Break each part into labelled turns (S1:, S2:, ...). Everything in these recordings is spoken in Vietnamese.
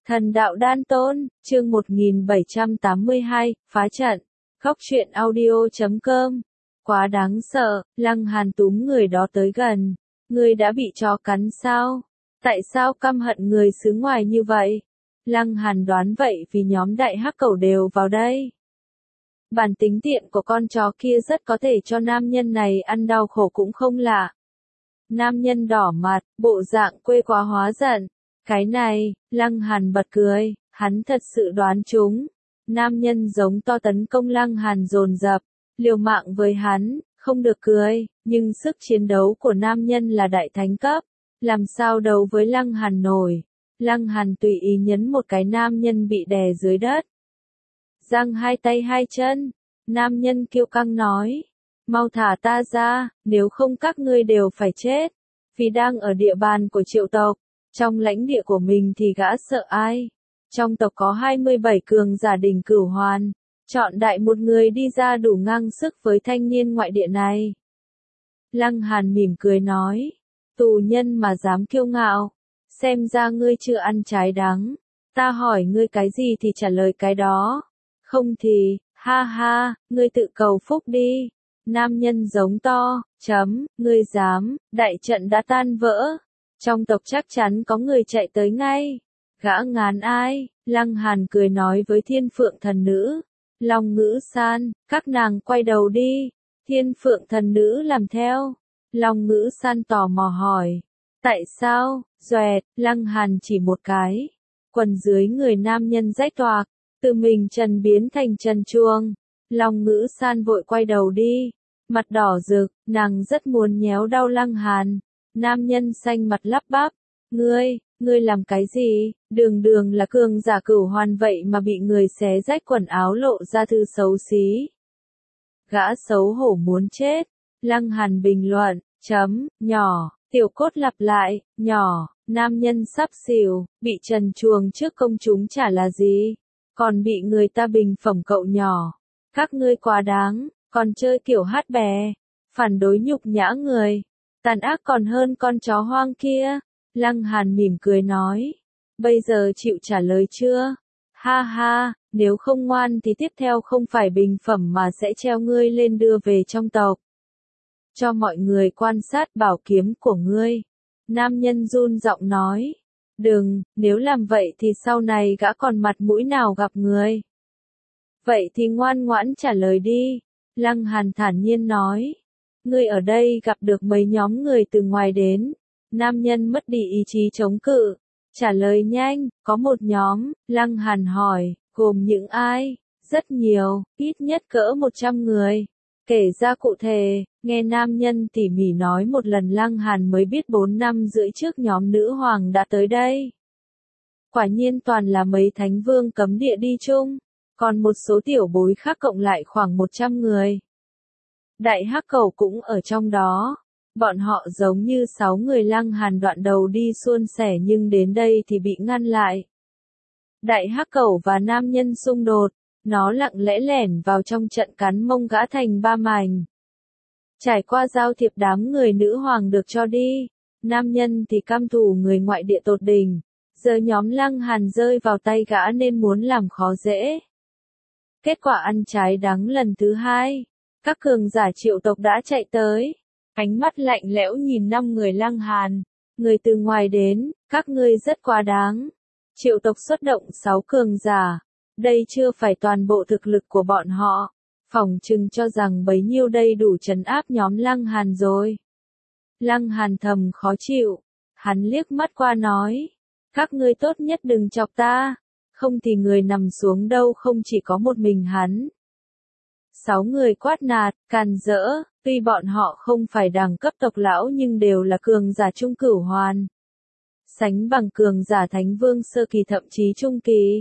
S1: Thần đạo đan tôn, chương 1782, phá trận. Góc truyện audio.com. Quá đáng sợ, Lăng Hàn túm người đó tới gần. Ngươi đã bị chó cắn sao? Tại sao căm hận người xứ ngoài như vậy? Lăng Hàn đoán vậy vì nhóm đại hắc cẩu đều vào đây. Bản tính tiện của con chó kia rất có thể cho nam nhân này ăn đau khổ cũng không lạ. Nam nhân đỏ mặt, bộ dạng quê quá hóa giận. Cái này, Lăng Hàn bật cười, hắn thật sự đoán trúng. Nam nhân giống to tấn công Lăng Hàn dồn dập, liều mạng với hắn, không được cười, nhưng sức chiến đấu của nam nhân là đại thánh cấp, làm sao đấu với Lăng Hàn nổi. Lăng Hàn tùy ý nhấn một cái nam nhân bị đè dưới đất. Giang hai tay hai chân, nam nhân kiêu căng nói, mau thả ta ra, nếu không các ngươi đều phải chết, vì đang ở địa bàn của Triệu tộc. Trong lãnh địa của mình thì gã sợ ai? Trong tộc có 27 cường giả đỉnh cửu hoàn, chọn đại một người đi ra đủ ngang sức với thanh niên ngoại địa này. Lăng Hàn mỉm cười nói, tù nhân mà dám kiêu ngạo, xem ra ngươi chưa ăn trái đắng, ta hỏi ngươi cái gì thì trả lời cái đó, không thì, ha ha, ngươi tự cầu phúc đi. Nam nhân giống to, ngươi dám, đại trận đã tan vỡ. Trong tộc chắc chắn có người chạy tới ngay. Gã ngán ai? Lăng Hàn cười nói với Thiên Phượng thần nữ. Long Ngữ San, các nàng quay đầu đi. Thiên Phượng thần nữ làm theo. Long Ngữ San tò mò hỏi. Tại sao? Doẹt, Lăng Hàn chỉ một cái. Quần dưới người nam nhân rách toạc, từ mình trần biến thành trần truông. Long Ngữ San vội quay đầu đi. Mặt đỏ rực, nàng rất muốn nhéo đau Lăng Hàn. Nam nhân xanh mặt lắp bắp, ngươi làm cái gì, đường là cường giả cửu hoàn vậy mà bị người xé rách quần áo lộ ra thư xấu xí. Gã xấu hổ muốn chết, Lăng Hàn bình luận, nhỏ, tiểu cốt lặp lại, nhỏ, nam nhân sắp xỉu, bị trần truồng trước công chúng chả là gì, còn bị người ta bình phẩm cậu nhỏ, các ngươi quá đáng, còn chơi kiểu hát bè, phản đối nhục nhã người. Tàn ác còn hơn con chó hoang kia. Lăng Hàn mỉm cười nói. Bây giờ chịu trả lời chưa? Ha ha, nếu không ngoan thì tiếp theo không phải bình phẩm mà sẽ treo ngươi lên đưa về trong tộc. Cho mọi người quan sát bảo kiếm của ngươi. Nam nhân run giọng nói. Đừng, nếu làm vậy thì sau này gã còn mặt mũi nào gặp người. Vậy thì ngoan ngoãn trả lời đi. Lăng Hàn thản nhiên nói. Ngươi ở đây gặp được mấy nhóm người từ ngoài đến. Nam nhân mất đi ý chí chống cự. Trả lời nhanh, có một nhóm, Lăng Hàn hỏi, gồm những ai? Rất nhiều, ít nhất cỡ 100 người. Kể ra cụ thể, nghe nam nhân tỉ mỉ nói một lần Lăng Hàn mới biết 4 năm rưỡi trước nhóm nữ hoàng đã tới đây. Quả nhiên toàn là mấy thánh vương cấm địa đi chung, còn một số tiểu bối khác cộng lại khoảng 100 người. Đại hắc cẩu cũng ở trong đó. Bọn họ giống như 6 người Lăng Hàn đoạn đầu đi suôn sẻ nhưng đến đây thì bị ngăn lại. Đại hắc cẩu và nam nhân xung đột, nó lặng lẽ lẻn vào trong trận cắn mông gã thành 3 mảnh. Trải qua giao thiệp đám người nữ hoàng được cho đi, nam nhân thì căm thù người ngoại địa tột đỉnh. Giờ nhóm Lăng Hàn rơi vào tay gã nên muốn làm khó dễ. Kết quả ăn trái đắng lần thứ 2. Các cường giả Triệu tộc đã chạy tới, ánh mắt lạnh lẽo nhìn 5 người Lăng Hàn, người từ ngoài đến, các ngươi rất quá đáng. Triệu tộc xuất động 6 cường giả, đây chưa phải toàn bộ thực lực của bọn họ, phỏng chừng cho rằng bấy nhiêu đây đủ trấn áp nhóm Lăng Hàn rồi. Lăng Hàn thầm khó chịu, hắn liếc mắt qua nói, các ngươi tốt nhất đừng chọc ta, không thì người nằm xuống đâu không chỉ có một mình hắn. 6 người quát nạt, càn rỡ, tuy bọn họ không phải đẳng cấp tộc lão nhưng đều là cường giả trung cửu hoàn. Sánh bằng cường giả thánh vương sơ kỳ thậm chí trung kỳ.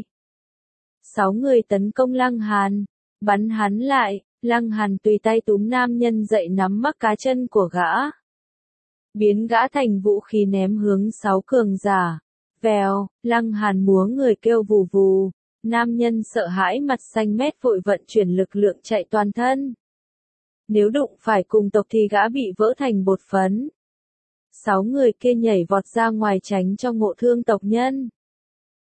S1: 6 người tấn công Lăng Hàn, bắn hắn lại, Lăng Hàn tùy tay túm nam nhân dậy nắm mắc cá chân của gã. Biến gã thành vũ khí ném hướng 6 cường giả. Vèo, Lăng Hàn múa người kêu vù vù. Nam nhân sợ hãi mặt xanh mét vội vận chuyển lực lượng chạy toàn thân. Nếu đụng phải cùng tộc thì gã bị vỡ thành bột phấn. 6 người kia nhảy vọt ra ngoài tránh cho ngộ thương tộc nhân.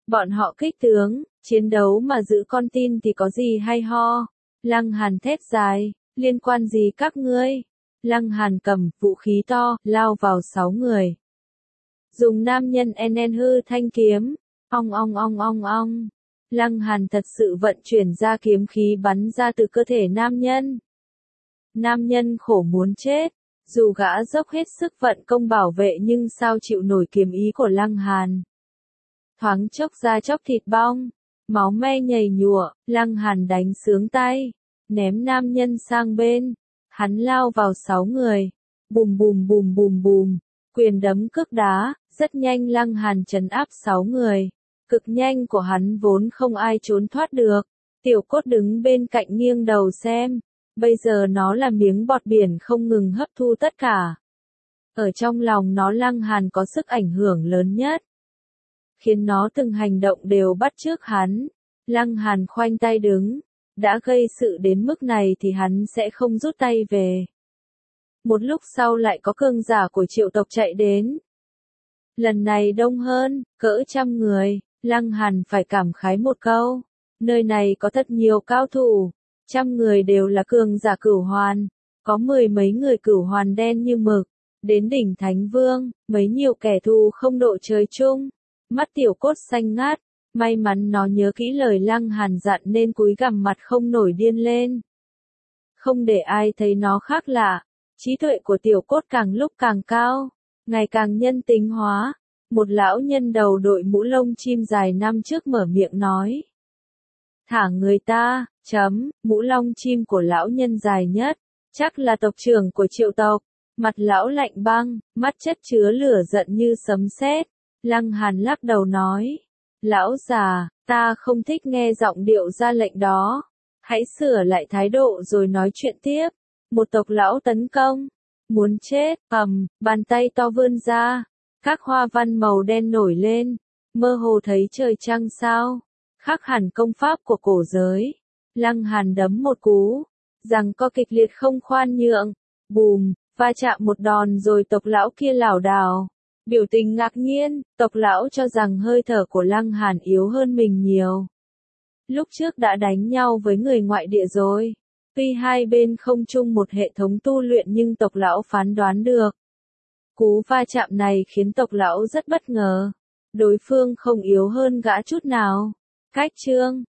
S1: Bọn họ kích tướng, chiến đấu mà giữ con tin thì có gì hay ho. Lăng Hàn thét dài, liên quan gì các ngươi? Lăng Hàn cầm vũ khí to, lao vào 6 người. Dùng nam nhân enen hư thanh kiếm, ong ong ong ong ong. Lăng Hàn thật sự vận chuyển ra kiếm khí bắn ra từ cơ thể nam nhân. Nam nhân khổ muốn chết, dù gã dốc hết sức vận công bảo vệ nhưng sao chịu nổi kiếm ý của Lăng Hàn. Thoáng chốc da chóc thịt bong, máu me nhầy nhụa, Lăng Hàn đánh sướng tay, ném nam nhân sang bên, hắn lao vào 6 người, bùm bùm bùm bùm bùm, quyền đấm cước đá, rất nhanh Lăng Hàn trấn áp 6 người, cực nhanh của hắn vốn không ai trốn thoát được, Tiểu Cốt đứng bên cạnh nghiêng đầu xem, bây giờ nó là miếng bọt biển không ngừng hấp thu tất cả. Ở trong lòng nó Lăng Hàn có sức ảnh hưởng lớn nhất, khiến nó từng hành động đều bắt chước hắn. Lăng Hàn khoanh tay đứng, đã gây sự đến mức này thì hắn sẽ không rút tay về. Một lúc sau lại có cường giả của Triệu tộc chạy đến. Lần này đông hơn, cỡ 100 người, Lăng Hàn phải cảm khái một câu. Nơi này có thật nhiều cao thủ, 100 người đều là cường giả cửu hoàn, có 10 mấy người cửu hoàn đen như mực, đến đỉnh Thánh Vương, mấy nhiều kẻ thù không độ trời chung. Mắt Tiểu Cốt xanh ngát, may mắn nó nhớ kỹ lời Lăng Hàn dặn nên cúi gằm mặt không nổi điên lên. Không để ai thấy nó khác lạ, trí tuệ của Tiểu Cốt càng lúc càng cao, ngày càng nhân tính hóa. Một lão nhân đầu đội mũ lông chim dài năm trước mở miệng nói. Thả người ta, mũ lông chim của lão nhân dài nhất, chắc là tộc trưởng của Triệu tộc. Mặt lão lạnh băng, mắt chất chứa lửa giận như sấm sét. Lăng Hàn lắc đầu nói. Lão già, ta không thích nghe giọng điệu ra lệnh đó. Hãy sửa lại thái độ rồi nói chuyện tiếp. Một tộc lão tấn công. Muốn chết, bàn tay to vươn ra. Các hoa văn màu đen nổi lên. Mơ hồ thấy trời trăng sao. Khác hẳn công pháp của cổ giới. Lăng Hàn đấm một cú. Rằng co kịch liệt không khoan nhượng. Bùm, va chạm một đòn rồi tộc lão kia lảo đảo. Biểu tình ngạc nhiên, tộc lão cho rằng hơi thở của Lăng Hàn yếu hơn mình nhiều. Lúc trước đã đánh nhau với người ngoại địa rồi. Tuy hai bên không chung một hệ thống tu luyện nhưng tộc lão phán đoán được. Cú va chạm này khiến tộc lão rất bất ngờ. Đối phương không yếu hơn gã chút nào. Cách chương